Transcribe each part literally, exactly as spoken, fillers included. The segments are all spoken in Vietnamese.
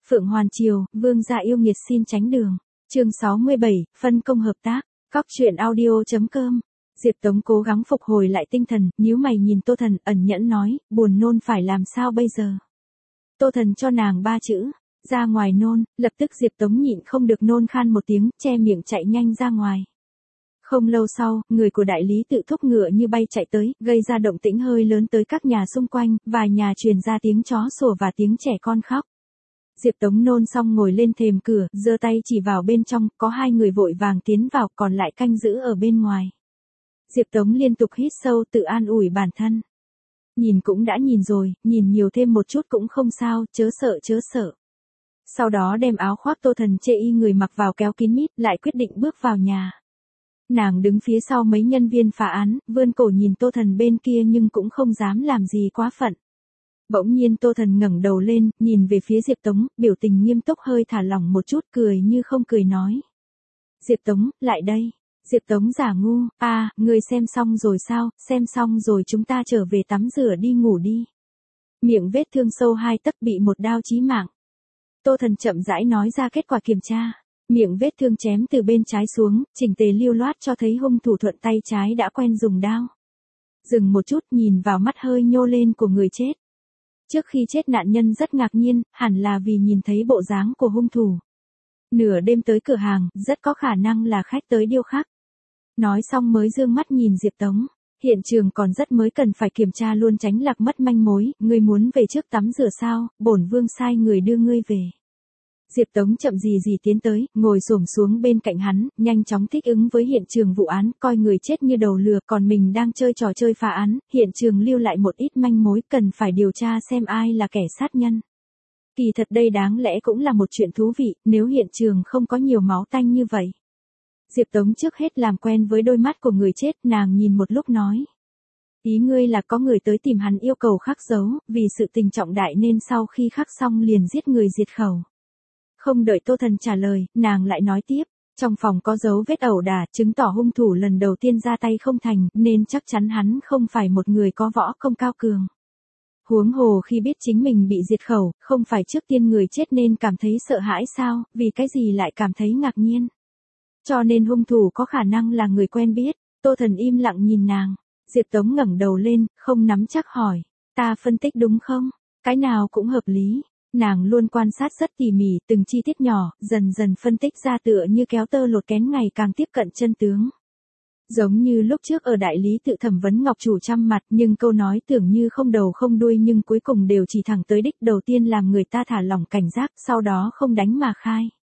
Phượng Hoàn Triều, vương gia yêu nghiệt xin tránh đường. Chương sáu mươi bảy, phân công hợp tác. Cóc truyện audio chấm com. Diệp Tống cố gắng phục hồi lại tinh thần, nhíu mày nhìn Tô Thần, ẩn nhẫn nói, buồn nôn phải làm sao bây giờ? Tô Thần cho nàng ba chữ, ra ngoài nôn, lập tức Diệp Tống nhịn không được nôn khan một tiếng, che miệng chạy nhanh ra ngoài. Không lâu sau, người của đại lý tự thúc ngựa như bay chạy tới, gây ra động tĩnh hơi lớn tới các nhà xung quanh, vài nhà truyền ra tiếng chó sủa và tiếng trẻ con khóc. Diệp Tống nôn xong ngồi lên thềm cửa, giơ tay chỉ vào bên trong, có hai người vội vàng tiến vào, còn lại canh giữ ở bên ngoài. Diệp Tống liên tục hít sâu tự an ủi bản thân. Nhìn cũng đã nhìn rồi, nhìn nhiều thêm một chút cũng không sao, chớ sợ chớ sợ. Sau đó đem áo khoác Tô Thần chê y người mặc vào kéo kín mít, lại quyết định bước vào nhà. Nàng đứng phía sau mấy nhân viên phá án, vươn cổ nhìn Tô Thần bên kia nhưng cũng không dám làm gì quá phận. Bỗng nhiên Tô Thần ngẩng đầu lên, nhìn về phía Diệp Tống, biểu tình nghiêm túc hơi thả lỏng một chút, cười như không cười nói. Diệp Tống, lại đây. Diệp Tống giả ngu, à, người xem xong rồi sao, xem xong rồi chúng ta trở về tắm rửa đi ngủ đi. Miệng vết thương sâu hai tấc bị một đao chí mạng. Tô Thần chậm rãi nói ra kết quả kiểm tra. Miệng vết thương chém từ bên trái xuống, chỉnh tề lưu loát cho thấy hung thủ thuận tay trái đã quen dùng đao. Dừng một chút nhìn vào mắt hơi nhô lên của người chết. Trước khi chết nạn nhân rất ngạc nhiên, hẳn là vì nhìn thấy bộ dáng của hung thủ. Nửa đêm tới cửa hàng, rất có khả năng là khách tới điêu khắc. Nói xong mới dương mắt nhìn Diệp Tống. Hiện trường còn rất mới cần phải kiểm tra luôn tránh lạc mất manh mối, ngươi muốn về trước tắm rửa sao, bổn vương sai người đưa ngươi về. Diệp Tống chậm gì gì tiến tới, ngồi xổm xuống bên cạnh hắn, nhanh chóng thích ứng với hiện trường vụ án, coi người chết như đầu lừa, còn mình đang chơi trò chơi phá án, hiện trường lưu lại một ít manh mối, cần phải điều tra xem ai là kẻ sát nhân. Kỳ thật đây đáng lẽ cũng là một chuyện thú vị, nếu hiện trường không có nhiều máu tanh như vậy. Diệp Tống trước hết làm quen với đôi mắt của người chết, nàng nhìn một lúc nói. Ý ngươi là có người tới tìm hắn yêu cầu khắc dấu, vì sự tình trọng đại nên sau khi khắc xong liền giết người diệt khẩu. Không đợi Tô Thần trả lời, nàng lại nói tiếp, trong phòng có dấu vết ẩu đả, chứng tỏ hung thủ lần đầu tiên ra tay không thành, nên chắc chắn hắn không phải một người có võ công cao cường. Huống hồ khi biết chính mình bị diệt khẩu, không phải trước tiên người chết nên cảm thấy sợ hãi sao, vì cái gì lại cảm thấy ngạc nhiên. Cho nên hung thủ có khả năng là người quen biết. Tô Thần im lặng nhìn nàng. Diệp Tống ngẩng đầu lên, không nắm chắc hỏi, ta phân tích đúng không? Cái nào cũng hợp lý. Nàng luôn quan sát rất tỉ mỉ, từng chi tiết nhỏ, dần dần phân tích ra tựa như kéo tơ lột kén ngày càng tiếp cận chân tướng. Giống như lúc trước ở đại lý tự thẩm vấn Ngọc Chủ trăm mặt, nhưng câu nói tưởng như không đầu không đuôi nhưng cuối cùng đều chỉ thẳng tới đích, đầu tiên làm người ta thả lỏng cảnh giác, sau đó không đánh mà khai.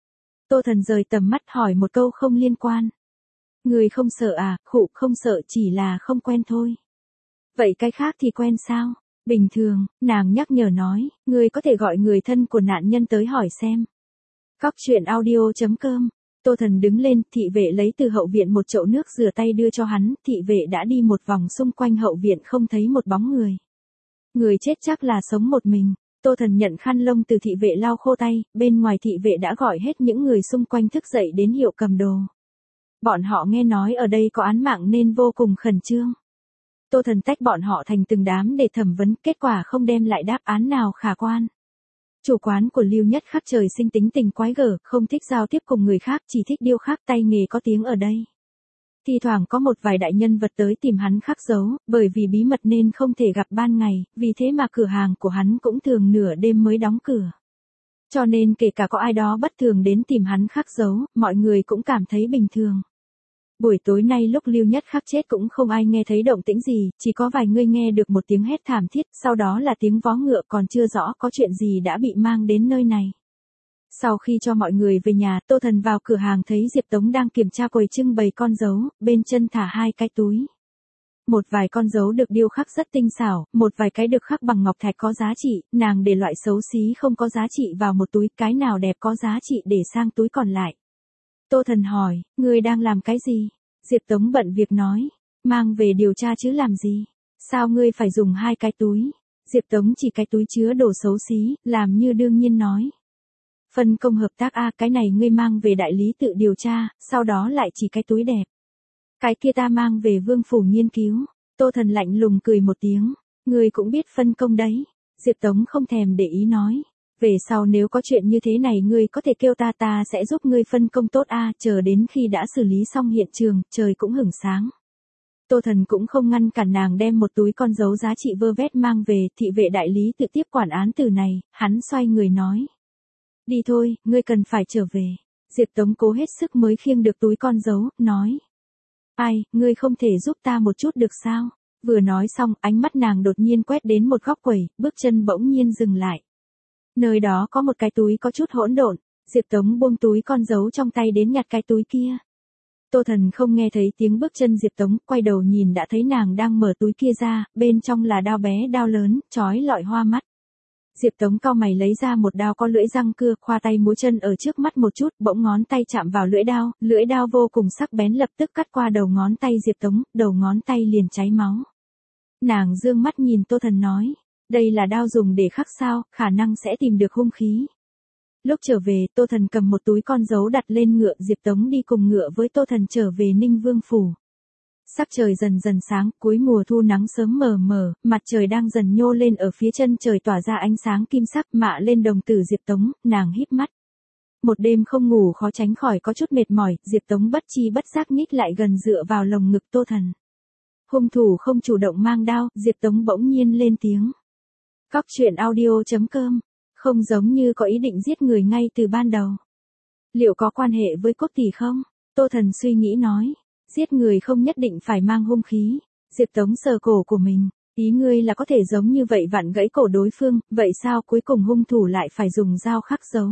Tô Thần rời tầm mắt hỏi một câu không liên quan. Người không sợ à, khụ không sợ chỉ là không quen thôi. Vậy cái khác thì quen sao? Bình thường, nàng nhắc nhở nói, người có thể gọi người thân của nạn nhân tới hỏi xem. Cóc truyện audio chấm com. Tô Thần đứng lên, thị vệ lấy từ hậu viện một chậu nước rửa tay đưa cho hắn, thị vệ đã đi một vòng xung quanh hậu viện không thấy một bóng người. Người chết chắc là sống một mình. Tô Thần nhận khăn lông từ thị vệ lau khô tay, bên ngoài thị vệ đã gọi hết những người xung quanh thức dậy đến hiệu cầm đồ. Bọn họ nghe nói ở đây có án mạng nên vô cùng khẩn trương. Tô Thần tách bọn họ thành từng đám để thẩm vấn, kết quả không đem lại đáp án nào khả quan. Chủ quán của Lưu Nhất Khắc trời sinh tính tình quái gở, không thích giao tiếp cùng người khác, chỉ thích điêu khắc, tay nghề có tiếng ở đây. Thi thoảng có một vài đại nhân vật tới tìm hắn khắc dấu, bởi vì bí mật nên không thể gặp ban ngày, vì thế mà cửa hàng của hắn cũng thường nửa đêm mới đóng cửa. Cho nên kể cả có ai đó bất thường đến tìm hắn khắc dấu, mọi người cũng cảm thấy bình thường. Buổi tối nay lúc Lưu Nhất Khắc chết cũng không ai nghe thấy động tĩnh gì, chỉ có vài người nghe được một tiếng hét thảm thiết, sau đó là tiếng vó ngựa, còn chưa rõ có chuyện gì đã bị mang đến nơi này. Sau khi cho mọi người về nhà, Tô Thần vào cửa hàng thấy Diệp Tống đang kiểm tra quầy trưng bày con dấu, bên chân thả hai cái túi. Một vài con dấu được điêu khắc rất tinh xảo, một vài cái được khắc bằng ngọc thạch có giá trị, nàng để loại xấu xí không có giá trị vào một túi, cái nào đẹp có giá trị để sang túi còn lại. Tô Thần hỏi, ngươi đang làm cái gì? Diệp Tống bận việc nói, mang về điều tra chứ làm gì? Sao ngươi phải dùng hai cái túi? Diệp Tống chỉ cái túi chứa đồ xấu xí, làm như đương nhiên nói. Phân công hợp tác a, cái này ngươi mang về đại lý tự điều tra, sau đó lại chỉ cái túi đẹp. Cái kia ta mang về vương phủ nghiên cứu. Tô Thần lạnh lùng cười một tiếng, ngươi cũng biết phân công đấy. Diệp Tống không thèm để ý nói, Về sau nếu có chuyện như thế này ngươi có thể kêu ta ta sẽ giúp ngươi phân công tốt a, chờ đến khi đã xử lý xong hiện trường, trời cũng hửng sáng. Tô Thần cũng không ngăn cản nàng đem một túi con dấu giá trị vơ vét mang về, thị vệ đại lý tự tiếp quản án từ này, hắn xoay người nói. Đi thôi, ngươi cần phải trở về. Diệp Tống cố hết sức mới khiêng được túi con dấu, nói. Ai, ngươi không thể giúp ta một chút được sao? Vừa nói xong, ánh mắt nàng đột nhiên quét đến một góc quầy, bước chân bỗng nhiên dừng lại. Nơi đó có một cái túi có chút hỗn độn, Diệp Tống buông túi con dấu trong tay đến nhặt cái túi kia. Tô Thần không nghe thấy tiếng bước chân Diệp Tống, quay đầu nhìn đã thấy nàng đang mở túi kia ra, bên trong là đao bé đao lớn, chói lọi hoa mắt. Diệp Tống cau mày lấy ra một đao có lưỡi răng cưa, khoa tay múa chân ở trước mắt một chút, bỗng ngón tay chạm vào lưỡi đao, lưỡi đao vô cùng sắc bén lập tức cắt qua đầu ngón tay Diệp Tống, đầu ngón tay liền cháy máu. Nàng dương mắt nhìn Tô Thần nói, đây là đao dùng để khắc sao, khả năng sẽ tìm được hung khí. Lúc trở về, Tô Thần cầm một túi con dấu đặt lên ngựa, Diệp Tống đi cùng ngựa với Tô Thần trở về Ninh Vương Phủ. Sắc trời dần dần sáng, cuối mùa thu nắng sớm mờ mờ, mặt trời đang dần nhô lên ở phía chân trời tỏa ra ánh sáng kim sắc mạ lên đồng tử Diệp Tống, nàng híp mắt. Một đêm không ngủ khó tránh khỏi có chút mệt mỏi, Diệp Tống bất chi bất giác nhích lại gần dựa vào lồng ngực Tô Thần. Hung thủ không chủ động mang đao, Diệp Tống bỗng nhiên lên tiếng. Cóc truyện audio chấm com, không giống như có ý định giết người ngay từ ban đầu. Liệu có quan hệ với Cốt tỷ không? Tô Thần suy nghĩ nói. Giết người không nhất định phải mang hung khí. Diệp Tống sờ cổ của mình. Ý ngươi là có thể giống như vậy vặn gãy cổ đối phương, vậy sao cuối cùng hung thủ lại phải dùng dao khắc dấu?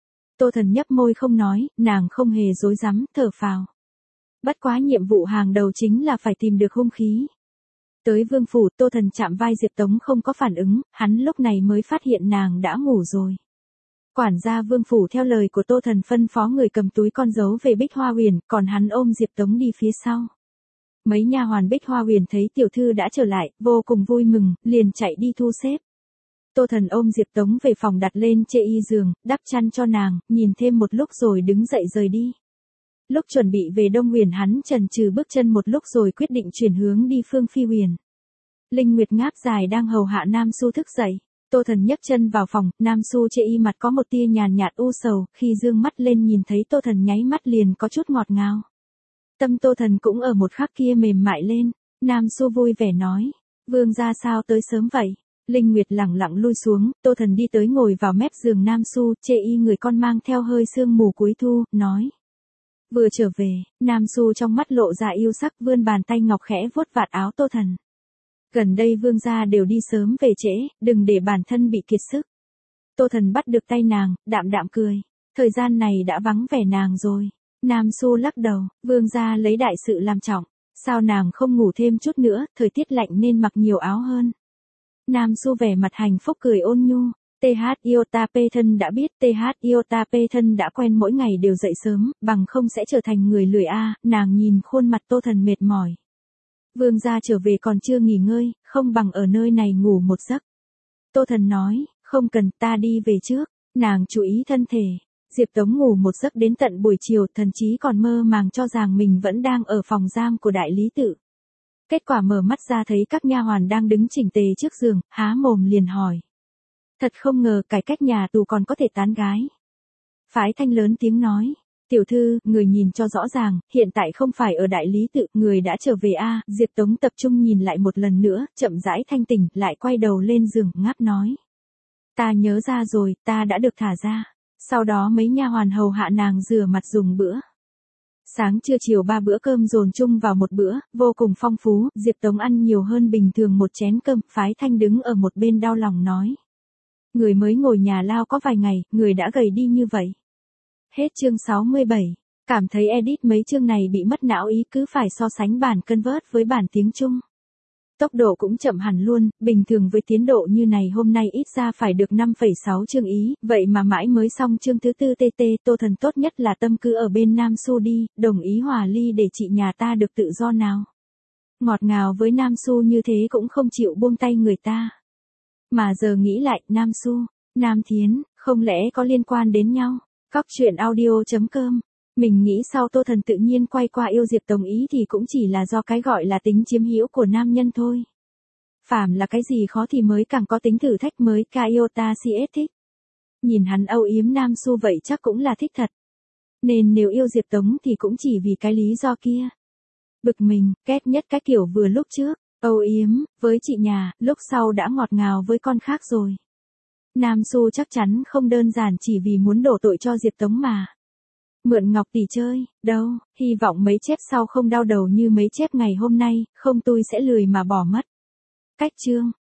Tô Thần nhấp môi không nói, nàng không hề dối rắm, thở phào. Bất quá nhiệm vụ hàng đầu chính là phải tìm được hung khí. Tới Vương Phủ, Tô Thần chạm vai Diệp Tống không có phản ứng, hắn lúc này mới phát hiện nàng đã ngủ rồi. Quản gia Vương Phủ theo lời của Tô Thần phân phó người cầm túi con dấu về Bích Hoa Huyền, còn hắn ôm Diệp Tống đi phía sau. Mấy nha hoàn Bích Hoa Huyền thấy tiểu thư đã trở lại, vô cùng vui mừng, liền chạy đi thu xếp. Tô Thần ôm Diệp Tống về phòng đặt lên chê y giường, đắp chăn cho nàng, nhìn thêm một lúc rồi đứng dậy rời đi. Lúc chuẩn bị về Đông Huyền hắn chần chừ bước chân một lúc rồi quyết định chuyển hướng đi Phương Phi Huyền. Linh Nguyệt ngáp dài đang hầu hạ Nam Su thức dậy. Tô Thần nhấc chân vào phòng, Nam Su chê y mặt có một tia nhàn nhạt u sầu, khi dương mắt lên nhìn thấy Tô Thần nháy mắt liền có chút ngọt ngào. Tâm Tô Thần cũng ở một khắc kia mềm mại lên, Nam Su vui vẻ nói, vương gia sao tới sớm vậy? Linh Nguyệt lẳng lặng lui xuống, Tô Thần đi tới ngồi vào mép giường Nam Su, chê y người con mang theo hơi sương mù cuối thu, nói. Vừa trở về, Nam Su trong mắt lộ ra yêu sắc vươn bàn tay ngọc khẽ vuốt vạt áo Tô Thần. Gần đây vương gia đều đi sớm về trễ, đừng để bản thân bị kiệt sức. Tô Thần bắt được tay nàng, đạm đạm cười. Thời gian này đã vắng vẻ nàng rồi. Nam Su lắc đầu, vương gia lấy đại sự làm trọng. Sao nàng không ngủ thêm chút nữa, thời tiết lạnh nên mặc nhiều áo hơn. Nam Su vẻ mặt hạnh phúc cười ôn nhu. tê hát Iota Payton đã biết tê hát Iota Payton đã quen mỗi ngày đều dậy sớm, bằng không sẽ trở thành người lười a. Nàng nhìn khuôn mặt Tô Thần mệt mỏi. Vương gia trở về còn chưa nghỉ ngơi, không bằng ở nơi này ngủ một giấc. Tô Thần nói, không cần, ta đi về trước. Nàng chú ý thân thể. Diệp Tống ngủ một giấc đến tận buổi chiều, thần chí còn mơ màng cho rằng mình vẫn đang ở phòng giam của đại lý tự. Kết quả mở mắt ra thấy các nha hoàn đang đứng chỉnh tề trước giường, há mồm liền hỏi. Thật không ngờ cải cách nhà tù còn có thể tán gái. Phái Thanh lớn tiếng nói. Tiểu thư, người nhìn cho rõ ràng, hiện tại không phải ở đại lý tự, người đã trở về a. Diệp Tống tập trung nhìn lại một lần nữa, chậm rãi thanh tỉnh, lại quay đầu lên giường, ngáp nói. Ta nhớ ra rồi, ta đã được thả ra. Sau đó mấy nha hoàn hầu hạ nàng rửa mặt dùng bữa. Sáng trưa chiều ba bữa cơm dồn chung vào một bữa, vô cùng phong phú, Diệp Tống ăn nhiều hơn bình thường một chén cơm, Phái Thanh đứng ở một bên đau lòng nói. Người mới ngồi nhà lao có vài ngày, người đã gầy đi như vậy. Hết chương sáu mươi bảy. Cảm thấy edit mấy chương này bị mất não ý cứ phải so sánh bản convert với bản tiếng Trung. Tốc độ cũng chậm hẳn luôn, bình thường với tiến độ như này hôm nay ít ra phải được năm phẩy sáu chương ý, vậy mà mãi mới xong chương thứ tư tê tê. Tô Thần tốt nhất là tâm cứ ở bên Nam Su đi, đồng ý hòa ly để chị nhà ta được tự do nào. Ngọt ngào với Nam Su như thế cũng không chịu buông tay người ta. Mà giờ nghĩ lại, Nam Su, Nam Thiến, không lẽ có liên quan đến nhau? Cóc truyện audio chấm com. Mình nghĩ sau Tô Thần tự nhiên quay qua yêu Diệp Tống ý thì cũng chỉ là do cái gọi là tính chiếm hữu của nam nhân thôi. Phàm là cái gì khó thì mới càng có tính thử thách mới, ca Iota xê ét thích. Nhìn hắn âu yếm Nam Xu vậy chắc cũng là thích thật. Nên nếu yêu Diệp Tống thì cũng chỉ vì cái lý do kia. Bực mình, ghét nhất cái kiểu vừa lúc trước, âu yếm, với chị nhà, lúc sau đã ngọt ngào với con khác rồi. Nam Xu chắc chắn không đơn giản chỉ vì muốn đổ tội cho Diệp Tống mà. Mượn Ngọc tỷ chơi, đâu, hy vọng mấy chép sau không đau đầu như mấy chép ngày hôm nay, không tôi sẽ lười mà bỏ mất. Cách chương